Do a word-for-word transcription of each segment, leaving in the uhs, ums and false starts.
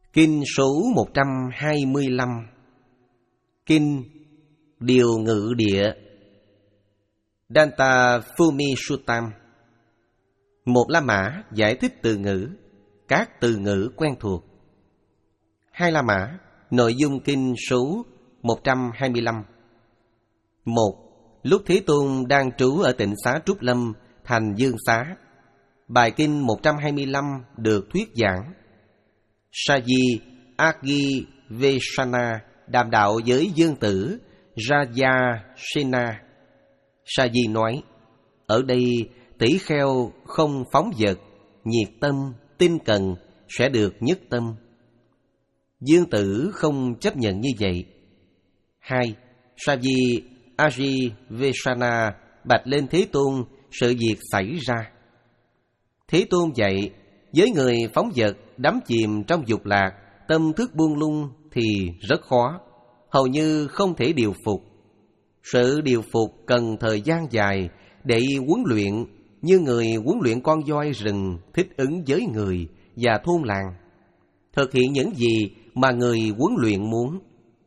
Kinh số một trăm hai mươi lăm. Kinh Điều Ngự Địa Danta Phumi Suttam. Một La Mã giải thích từ ngữ, các từ ngữ quen thuộc. Hai La Mã, nội dung kinh số một trăm hai mươi lăm. Một. Lúc Thế Tôn đang trú ở tịnh xá Trúc Lâm, thành Dương Xá, bài kinh một trăm hai mươi lăm được thuyết giảng. Saji Agi Vesana đàm đạo với dương tử Raja Sena. Saji nói: ở đây tỷ kheo không phóng dật, nhiệt tâm, tinh cần sẽ được nhất tâm. Dương tử không chấp nhận như vậy. Hai. Saji Agi Vesana bạch lên Thế Tôn sự việc xảy ra. Thế Tôn dạy: với người phóng dật, đắm chìm trong dục lạc, tâm thức buông lung thì rất khó, hầu như không thể điều phục. Sự điều phục cần thời gian dài để huấn luyện, như người huấn luyện con voi rừng thích ứng với người và thôn làng, thực hiện những gì mà người huấn luyện muốn.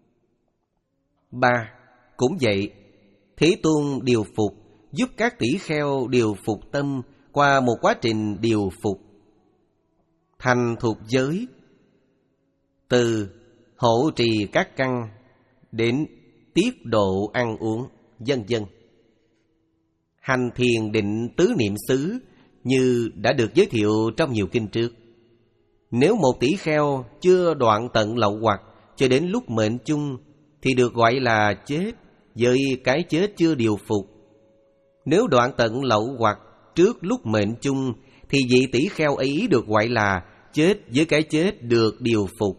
Ba. Cũng vậy, Thế Tôn điều phục, giúp các tỷ kheo điều phục tâm qua một quá trình điều phục. Thành thục giới, từ hộ trì các căn đến tiết độ ăn uống, vân vân. Hành thiền định tứ niệm xứ như đã được giới thiệu trong nhiều kinh trước. Nếu một tỷ kheo chưa đoạn tận lậu hoặc cho đến lúc mệnh chung thì được gọi là chết, với cái chết chưa điều phục. Nếu đoạn tận lậu hoặc trước lúc mệnh chung thì vị tỷ kheo ấy được gọi là chết với cái chết được điều phục.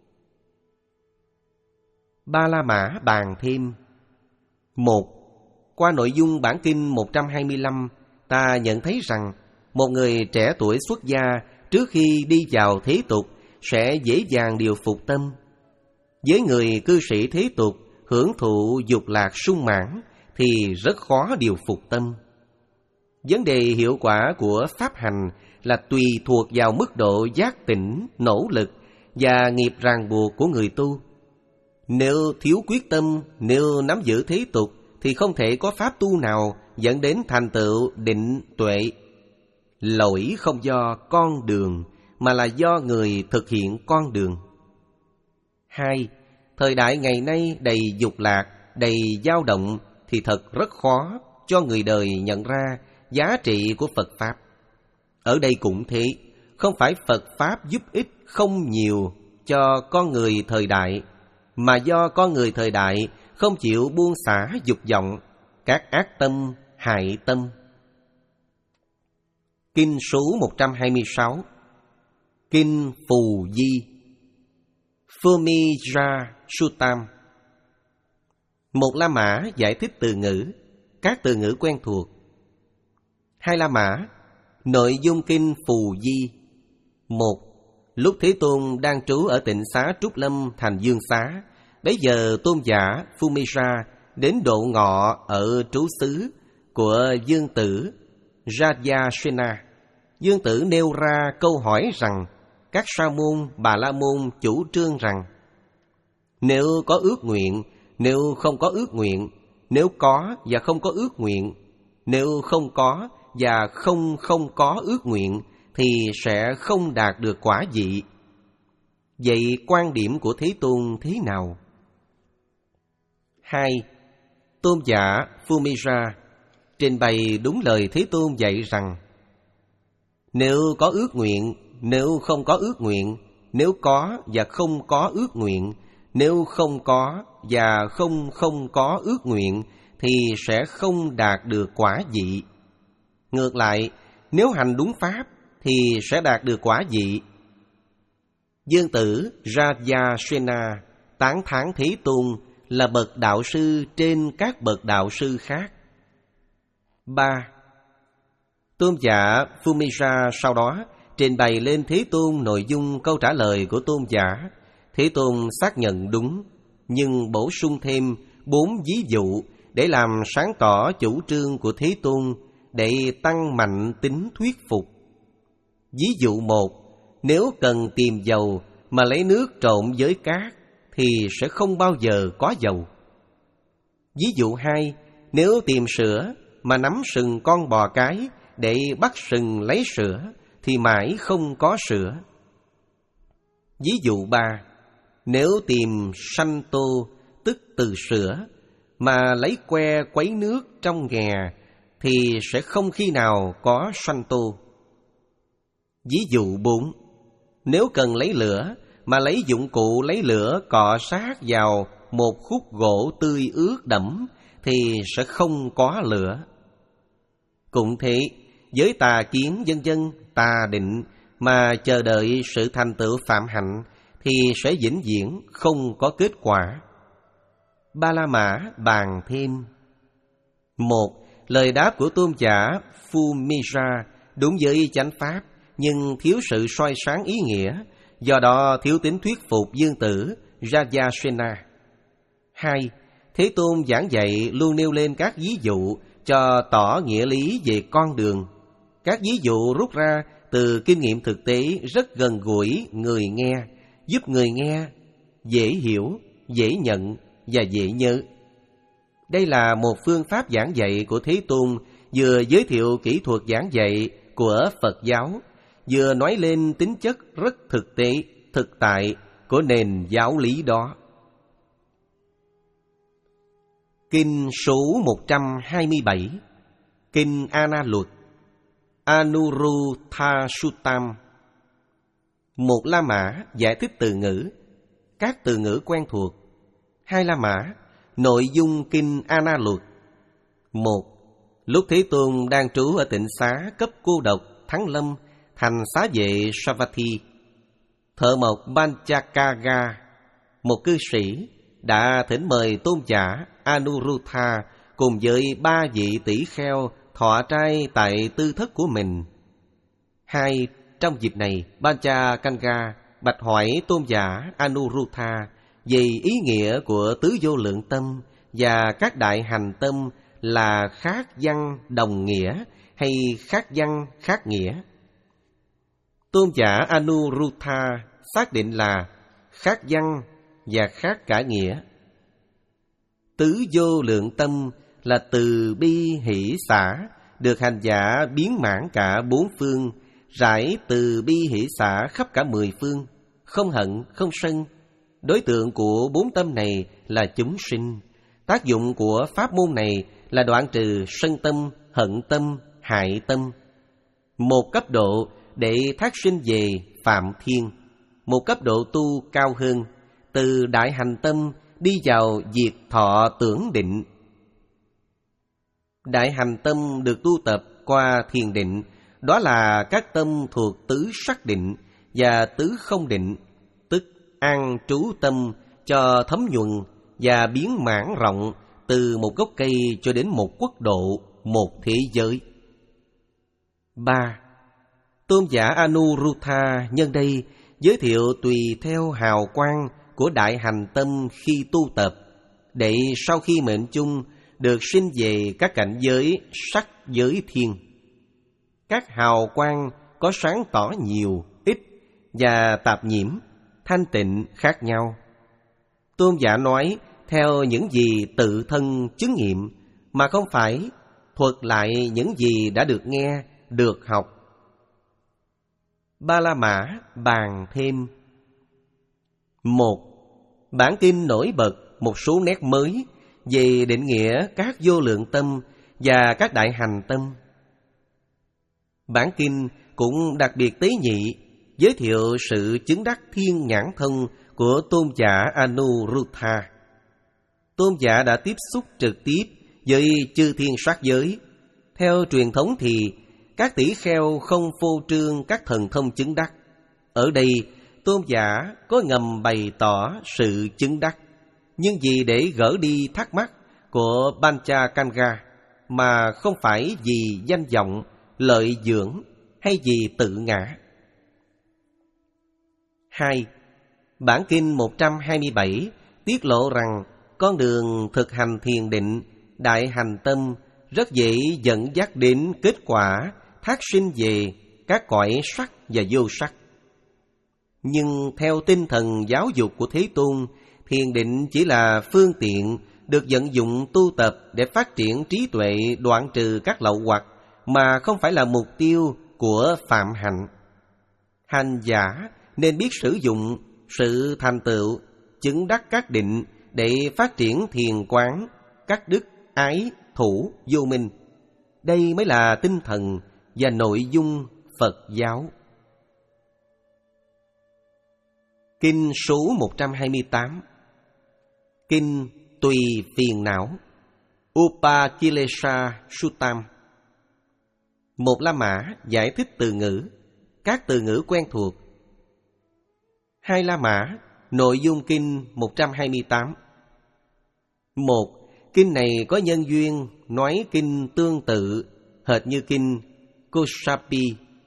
Ba La Mã bàn thêm. Một. Qua nội dung bản kinh một trăm hai mươi lăm, ta nhận thấy rằng một người trẻ tuổi xuất gia trước khi đi vào thế tục sẽ dễ dàng điều phục tâm. Với người cư sĩ thế tục hưởng thụ dục lạc sung mãn thì rất khó điều phục tâm. Vấn đề hiệu quả của pháp hành là tùy thuộc vào mức độ giác tỉnh, nỗ lực và nghiệp ràng buộc của người tu. Nếu thiếu quyết tâm, nếu nắm giữ thế tục thì không thể có pháp tu nào dẫn đến thành tựu định tuệ. Lỗi không do con đường mà là do người thực hiện con đường. Hai. Thời đại ngày nay đầy dục lạc, đầy dao động thì thật rất khó cho người đời nhận ra giá trị của Phật Pháp. Ở đây cũng thế, không phải Phật Pháp giúp ích không nhiều cho con người thời đại, mà do con người thời đại không chịu buông xả dục vọng, các ác tâm, hại tâm. Kinh số một trăm hai mươi sáu. Kinh Phù Di Phumija Suttam. Một La Mã giải thích từ ngữ, các từ ngữ quen thuộc. Hai La Mã, nội dung kinh Phù Di. Một. Lúc Thế Tôn đang trú ở tịnh xá Trúc Lâm, thành Dương Xá, bấy giờ tôn giả Phumija đến độ ngọ ở trú xứ của dương tử Raja Sena. Dương tử nêu ra câu hỏi rằng các sa môn, bà la môn chủ trương rằng nếu có ước nguyện, nếu không có ước nguyện, nếu có và không có ước nguyện, nếu không có và không không có ước nguyện thì sẽ không đạt được quả vị. Vậy quan điểm của Thế Tôn thế nào? Hai. Tôn giả Phumija trình bày đúng lời Thế Tôn dạy rằng nếu có ước nguyện, nếu không có ước nguyện, nếu có và không có ước nguyện, nếu không có và không không có ước nguyện thì sẽ không đạt được quả vị. Ngược lại, nếu hành đúng pháp thì sẽ đạt được quả vị. Dương tử Raja Sena tán thán Thế Tôn là bậc đạo sư trên các bậc đạo sư khác. Ba. Tôn giả Phumija sau đó trình bày lên Thế Tôn nội dung câu trả lời của tôn giả. Thế Tôn xác nhận đúng, nhưng bổ sung thêm bốn ví dụ để làm sáng tỏ chủ trương của Thế Tôn, để tăng mạnh tính thuyết phục. Ví dụ một, nếu cần tìm dầu mà lấy nước trộn với cát thì sẽ không bao giờ có dầu. Ví dụ hai, nếu tìm sữa mà nắm sừng con bò cái để bắt sừng lấy sữa thì mãi không có sữa. Ví dụ ba, nếu tìm sanh tô tức từ sữa mà lấy que quấy nước trong nghè thì sẽ không khi nào có sanh tô. Ví dụ bốn, nếu cần lấy lửa mà lấy dụng cụ lấy lửa cọ sát vào một khúc gỗ tươi ướt đẫm thì sẽ không có lửa. Cũng thế, với tà kiến vân vân, tà định mà chờ đợi sự thành tựu phạm hạnh thì sẽ vĩnh viễn không có kết quả. Ba La Mã bàn thêm. Một, lời đáp của tôn giả Phumira đúng với chánh pháp nhưng thiếu sự soi sáng ý nghĩa, do đó thiếu tính thuyết phục dương tử Rajasena. Hai, Thế Tôn giảng dạy luôn nêu lên các ví dụ cho tỏ nghĩa lý về con đường. Các ví dụ rút ra từ kinh nghiệm thực tế rất gần gũi người nghe, giúp người nghe dễ hiểu, dễ nhận và dễ nhớ. Đây là một phương pháp giảng dạy của Thế Tôn, vừa giới thiệu kỹ thuật giảng dạy của Phật giáo, vừa nói lên tính chất rất thực tế, thực tại của nền giáo lý đó. Kinh số một trăm hai mươi bảy, Kinh Ana Luật, Anuruddha Suttam. Một La Mã giải thích từ ngữ, các từ ngữ quen thuộc. Hai La Mã, nội dung Kinh Ana Luật. Một, lúc Thế Tôn đang trú ở tịnh xá cấp cô độc Thắng Lâm, thành xá vệ Savatthi, thợ mộc Panchakaga, một cư sĩ, đã thỉnh mời tôn giả Anuruddha cùng với ba vị tỷ kheo thọ trai tại tư thất của mình. Hai, trong dịp này, Panchakaga bạch hỏi tôn giả Anuruddha về ý nghĩa của tứ vô lượng tâm và các đại hành tâm là khác văn đồng nghĩa hay khác văn khác nghĩa. Tôn giả Anuruddha xác định là khác văn và khác cả nghĩa. Tứ vô lượng tâm là từ bi hỷ xả, được hành giả biến mãn cả bốn phương, rải từ bi hỷ xả khắp cả mười phương, không hận, không sân. Đối tượng của bốn tâm này là chúng sinh. Tác dụng của pháp môn này là đoạn trừ sân tâm, hận tâm, hại tâm. Một cấp độ để thác sinh về Phạm Thiên, một cấp độ tu cao hơn, từ đại hành tâm đi vào diệt thọ tưởng định. Đại hành tâm được tu tập qua thiền định, đó là các tâm thuộc tứ sắc định và tứ không định, tức an trú tâm cho thấm nhuần và biến mãn rộng từ một gốc cây cho đến một quốc độ, một thế giới. Ba, tôn giả Anuruddha nhân đây giới thiệu tùy theo hào quang của đại hành tâm khi tu tập, để sau khi mệnh chung được sinh về các cảnh giới sắc giới thiên. Các hào quang có sáng tỏ nhiều, ít và tạp nhiễm, thanh tịnh khác nhau. Tôn giả nói theo những gì tự thân chứng nghiệm, mà không phải thuật lại những gì đã được nghe, được học. Ba La Mã bàn thêm. Một, bản kinh nổi bật một số nét mới về định nghĩa các vô lượng tâm và các đại hành tâm. Bản kinh cũng đặc biệt tế nhị giới thiệu sự chứng đắc thiên nhãn thông của tôn giả Anuruddha. Tôn giả đã tiếp xúc trực tiếp với chư thiên sát giới. Theo truyền thống thì các tỷ kheo không phô trương các thần thông chứng đắc. Ở đây tôn giả có ngầm bày tỏ sự chứng đắc, nhưng vì để gỡ đi thắc mắc của Panchakaga, mà không phải vì danh vọng, lợi dưỡng hay vì tự ngã. Hai, bản kinh một trăm hai mươi bảy tiết lộ rằng con đường thực hành thiền định, đại hành tâm rất dễ dẫn dắt đến kết quả thác sinh về các cõi sắc và vô sắc. Nhưng theo tinh thần giáo dục của Thế Tôn, thiền định chỉ là phương tiện được vận dụng tu tập để phát triển trí tuệ, đoạn trừ các lậu hoặc, mà không phải là mục tiêu của phạm hạnh. Hành giả nên biết sử dụng sự thành tựu, chứng đắc các định để phát triển thiền quán, các đức ái, thủ, vô minh. Đây mới là tinh thần và nội dung Phật giáo. Kinh số một trăm hai mươi tám. Kinh Tùy Phiền Não, Upakilesa Suttam. Một La Mã giải thích từ ngữ, các từ ngữ quen thuộc. Hai La Mã, nội dung kinh một trăm hai mươi tám. Một, kinh này có nhân duyên nói kinh tương tự hệt như kinh Kosapi.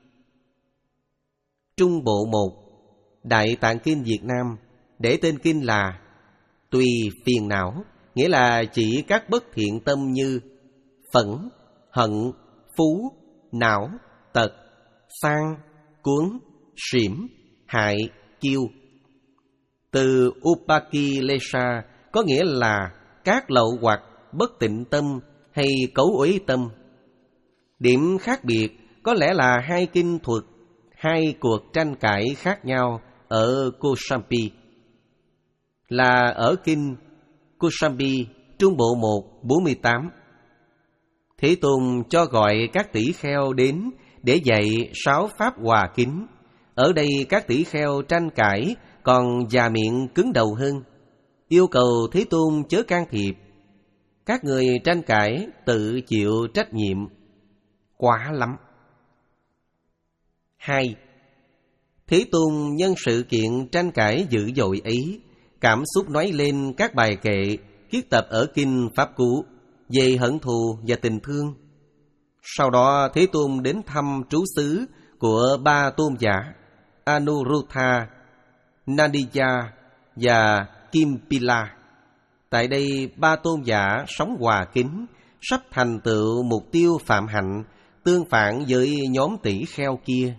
Trung bộ một, Đại Tạng Kinh Việt Nam để tên kinh là Tùy Phiền Não, nghĩa là chỉ các bất thiện tâm như phẫn, hận, phú, não, tật, sang, cuốn, xỉm, hại, kiêu. Từ Upakilesa có nghĩa là các lậu hoặc, bất tịnh tâm hay cấu uế tâm. Điểm khác biệt có lẽ là hai kinh thuật hai cuộc tranh cãi khác nhau ở Kosambi. Là ở kinh Kosambi Trung bộ một bốn mươi tám. Thế Tôn cho gọi các tỷ kheo đến để dạy sáu pháp hòa kính. Ở đây các tỷ kheo tranh cãi còn già miệng cứng đầu hơn, yêu cầu Thế Tôn chớ can thiệp. Các người tranh cãi tự chịu trách nhiệm. Quá lắm. Hai, Thế Tôn nhân sự kiện tranh cãi dữ dội ấy, cảm xúc nói lên các bài kệ kiết tập ở kinh Pháp Cú về hận thù và tình thương. Sau đó Thế Tôn đến thăm trú xứ của ba tôn giả Anuruddha, Nandija và Kimpila. Tại đây ba tôn giả sống hòa kính, sắp thành tựu mục tiêu phạm hạnh, tương phản với nhóm tỷ kheo kia.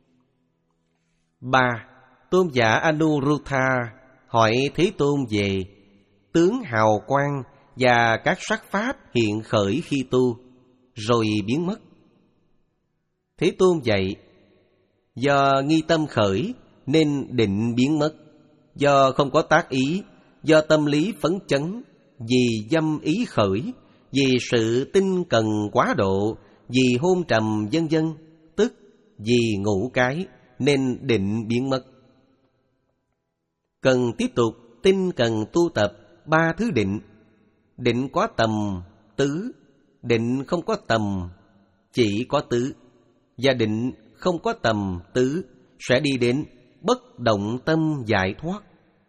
Ba, tôn giả Anuruddha hỏi Thế Tôn về tướng hào quang và các sắc pháp hiện khởi khi tu, rồi biến mất. Thế Tôn dạy, do nghi tâm khởi nên định biến mất, do không có tác ý, do tâm lý phấn chấn, vì dâm ý khởi, vì sự tinh cần quá độ, vì hôn trầm vân vân, tức vì ngũ cái nên định biến mất. Cần tiếp tục tinh cần tu tập ba thứ định. Định có tầm tứ, định không có tầm chỉ có tứ, và định không có tầm tứ sẽ đi đến bất động tâm giải thoát.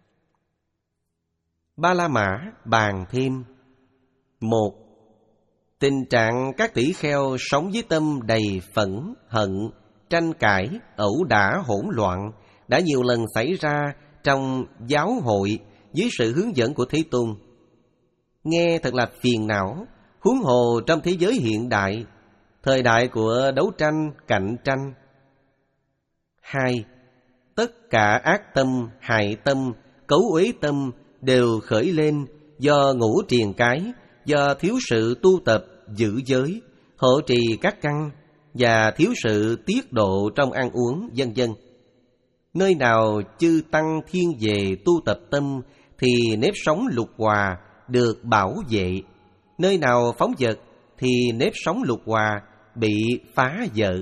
Ba La Mã bàn thêm. Một, tình trạng các tỷ kheo sống với tâm đầy phẫn, hận, tranh cãi, ẩu đả hỗn loạn đã nhiều lần xảy ra trong giáo hội dưới sự hướng dẫn của Thế Tôn. Nghe thật là phiền não, huống hồ trong thế giới hiện đại, thời đại của đấu tranh, cạnh tranh. Hai, tất cả ác tâm, hại tâm, cấu uế tâm đều khởi lên do ngũ triền cái, do thiếu sự tu tập giữ giới, hộ trì các căn và thiếu sự tiết độ trong ăn uống, vân vân. Nơi nào chư tăng thiên về tu tập tâm thì nếp sống lục hòa được bảo vệ. Nơi nào phóng dật thì nếp sống lục hòa bị phá vỡ.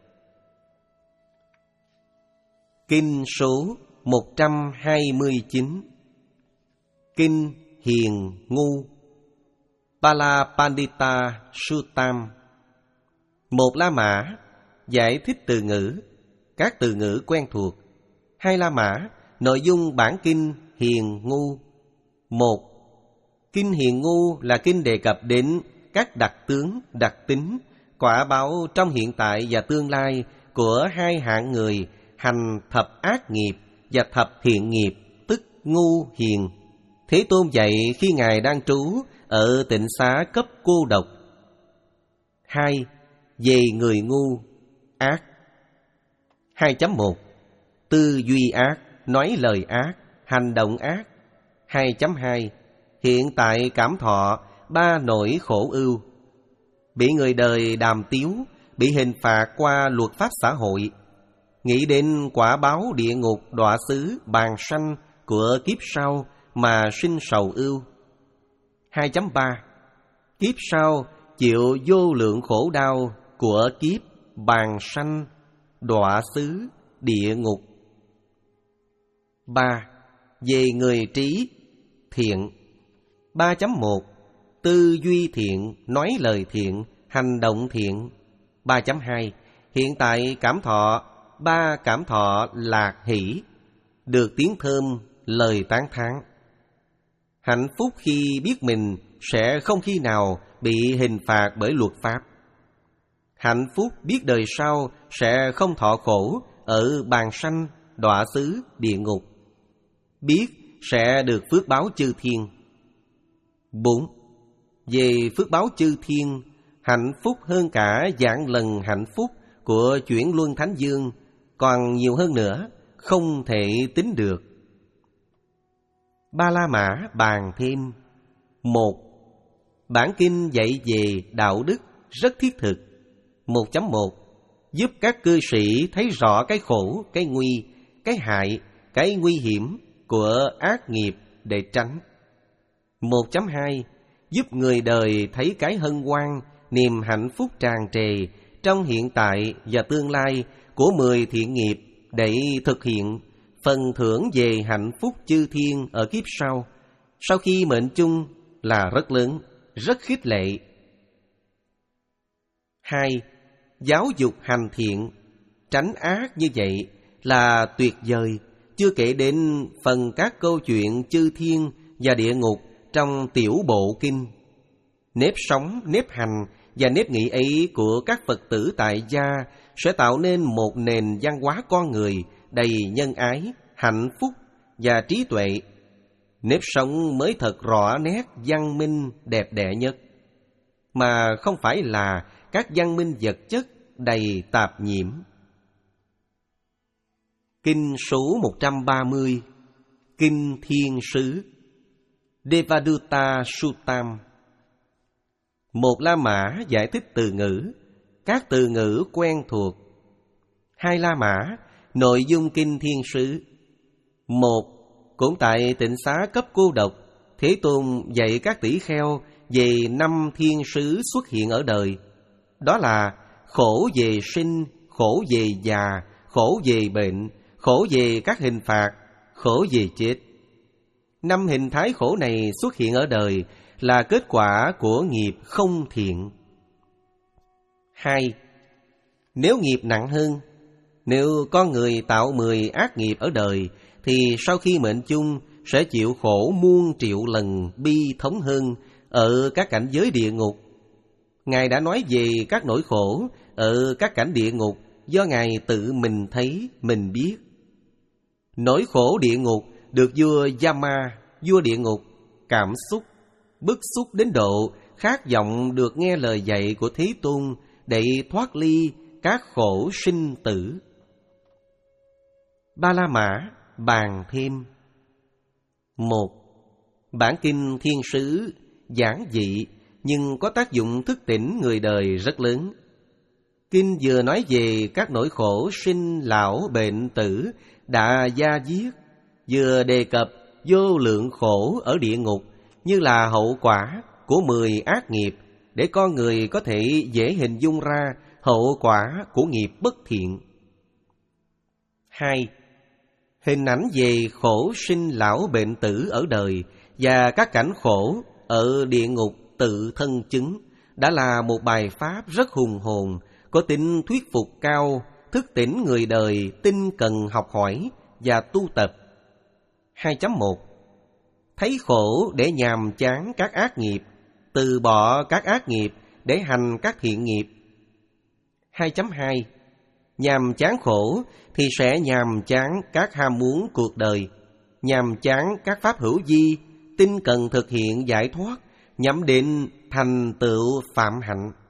Kinh số một trăm hai mươi chín. Kinh Hiền Ngu, Palapandita Suttam. Một La Mã giải thích từ ngữ, các từ ngữ quen thuộc. Hai La Mã, nội dung bản kinh Hiền Ngu. Một, kinh Hiền Ngu là kinh đề cập đến các đặc tướng, đặc tính, quả báo trong hiện tại và tương lai của hai hạng người hành thập ác nghiệp và thập thiện nghiệp, tức ngu hiền. Thế Tôn dạy khi Ngài đang trú ở tịnh xá cấp cô độc. Hai, về người ngu, ác. Hai chấm một. Tư duy ác, nói lời ác, hành động ác. hai chấm hai Hiện tại cảm thọ ba nỗi khổ ưu. Bị người đời đàm tiếu, bị hình phạt qua luật pháp xã hội, nghĩ đến quả báo địa ngục đọa xứ bàn sanh của kiếp sau mà sinh sầu ưu. hai chấm ba Kiếp sau chịu vô lượng khổ đau của kiếp bàn sanh đọa xứ địa ngục. ba. Về người trí thiện. ba chấm một Tư duy thiện, nói lời thiện, hành động thiện. ba chấm hai Hiện tại cảm thọ ba cảm thọ lạc hỷ, được tiếng thơm, lời tán thán. Hạnh phúc khi biết mình sẽ không khi nào bị hình phạt bởi luật pháp. Hạnh phúc biết đời sau sẽ không thọ khổ ở bàn sanh, đọa xứ, địa ngục. Biết sẽ được phước báo chư thiên. bốn. Về phước báo chư thiên, hạnh phúc hơn cả vạn lần hạnh phúc của chuyển luân thánh dương, còn nhiều hơn nữa, không thể tính được. Ba La Mã bàn thêm. Một. Bản kinh dạy về đạo đức rất thiết thực. một chấm một Giúp các cư sĩ thấy rõ cái khổ, cái nguy, cái hại, cái nguy hiểm của ác nghiệp để tránh. một chấm hai Giúp người đời thấy cái hân hoan, niềm hạnh phúc tràn trề trong hiện tại và tương lai của mười thiện nghiệp để thực hiện phần thưởng về hạnh phúc chư thiên ở kiếp sau, sau khi mệnh chung là rất lớn, rất khích lệ. Hai. Giáo dục hành thiện, tránh ác như vậy là tuyệt vời, chưa kể đến phần các câu chuyện chư thiên và địa ngục trong tiểu bộ kinh. Nếp sống, nếp hành và nếp nghĩ ấy của các Phật tử tại gia sẽ tạo nên một nền văn hóa con người đầy nhân ái, hạnh phúc và trí tuệ. Nếp sống mới thật rõ nét văn minh đẹp đẽ nhất, mà không phải là các văn minh vật chất đầy tạp nhiễm. Kinh số một trăm ba mươi. Kinh Thiên Sứ Devadutta Suttam. Một La Mã giải thích từ ngữ, các từ ngữ quen thuộc. Hai La Mã, nội dung Kinh Thiên Sứ. Một. Cũng tại tịnh xá cấp cô độc, Thế Tôn dạy các tỷ kheo về năm thiên sứ xuất hiện ở đời. Đó là khổ về sinh, khổ về già, khổ về bệnh, khổ về các hình phạt, khổ về chết. Năm hình thái khổ này xuất hiện ở đời là kết quả của nghiệp không thiện. Hai. Nếu nghiệp nặng hơn, nếu con người tạo mười ác nghiệp ở đời, thì sau khi mệnh chung sẽ chịu khổ muôn triệu lần bi thống hơn ở các cảnh giới địa ngục. Ngài đã nói về các nỗi khổ ở các cảnh địa ngục do Ngài tự mình thấy, mình biết. Nỗi khổ địa ngục được vua Yama, vua địa ngục, cảm xúc, bức xúc đến độ khát vọng được nghe lời dạy của Thế Tôn để thoát ly các khổ sinh tử. Ba La Mã bàn thêm. Một. Bản kinh Thiên Sứ giản dị nhưng có tác dụng thức tỉnh người đời rất lớn. Kinh vừa nói về các nỗi khổ sinh lão bệnh tử đã da diết, vừa đề cập vô lượng khổ ở địa ngục như là hậu quả của mười ác nghiệp, để con người có thể dễ hình dung ra hậu quả của nghiệp bất thiện. Hai. Hình ảnh về khổ sinh lão bệnh tử ở đời và các cảnh khổ ở địa ngục tự thân chứng đã là một bài pháp rất hùng hồn, có tính thuyết phục cao, thức tỉnh người đời tinh cần học hỏi và tu tập. Hai chấm một Thấy khổ để nhàm chán các ác nghiệp, từ bỏ các ác nghiệp để hành các thiện nghiệp. Hai chấm hai Nhàm chán khổ thì sẽ nhàm chán các ham muốn cuộc đời, nhàm chán các pháp hữu vi, tinh cần thực hiện giải thoát, nhắm đến thành tựu phạm hạnh.